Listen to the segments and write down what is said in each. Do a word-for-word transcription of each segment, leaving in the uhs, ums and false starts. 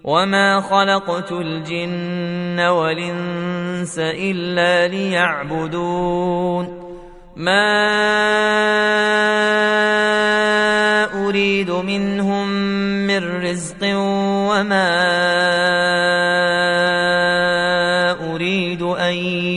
وما خلقت الجن والإنس إلا ليعبدون ما أريد منهم من رزق وما أريد أن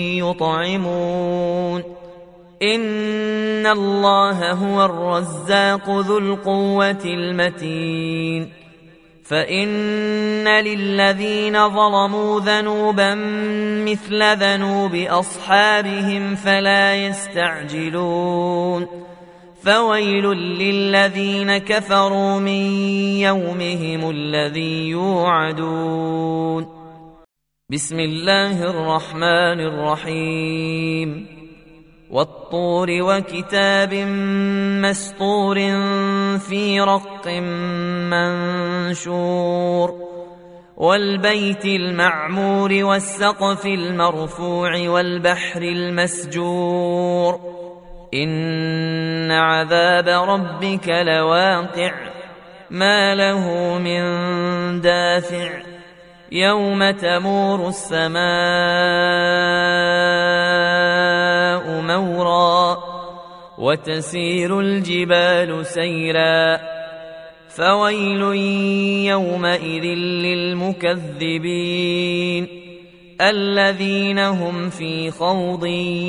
يطعمون إن الله هو الرزاق ذو القوة المتين فإن للذين ظلموا ذنوبا مثل ذنوب أصحابهم فلا يستعجلون فويل للذين كفروا من يومهم الذي يوعدون بسم الله الرحمن الرحيم والطور وكتاب مسطور في رق منشور والبيت المعمور والسقف المرفوع والبحر المسجور إن عذاب ربك لواقع ما له من دافع يوم تمور السماء مورا وتسير الجبال سيرا فويل يومئذ للمكذبين الذين هم في خوض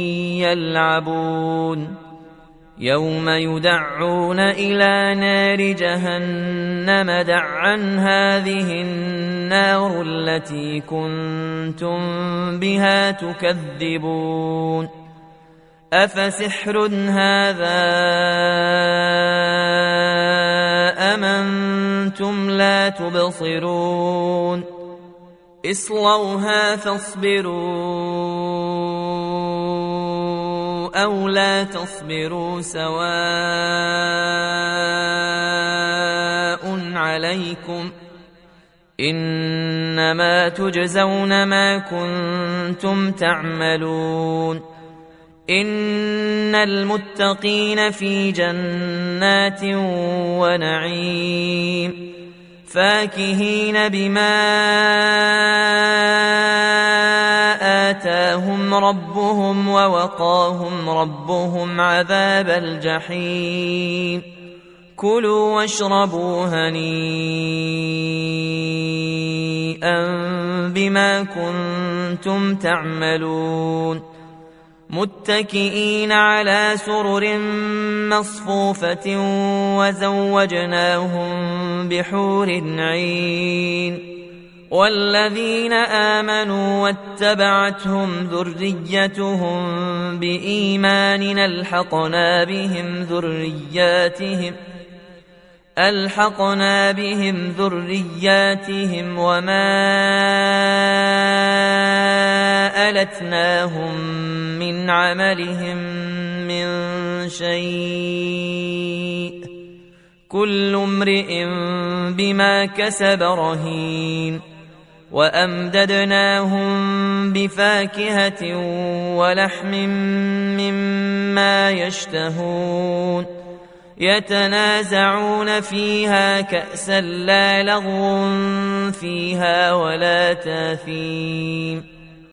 يلعبون يوم يدعون إلى نار جهنم دعا هذه النار التي كنتم بها تكذبون أفسحر هذا أم أنتم لا تبصرون اصلوها فاصبروا أو لا تصبروا سواء عليكم إنما تجزون ما كنتم تعملون إن المتقين في جنات ونعيم فاكهين بما آتاهم ربهم ووقاهم ربهم عذاب الجحيم كلوا واشربوا هنيئا بما كنتم تعملون متكئين على سرر مصفوفة وزوجناهم بحور عين والذين آمنوا واتبعتهم ذريتهم بإيمان ألحقنا بهم ذرياتهم ألحقنا بهم ذرياتهم وما ألتناهم من عملهم من شيء كل امرئ بما كسب رهين وأمددناهم بفاكهة ولحم مما يشتهون يتنازعون فيها كأسا لا لغو فيها ولا تاثيم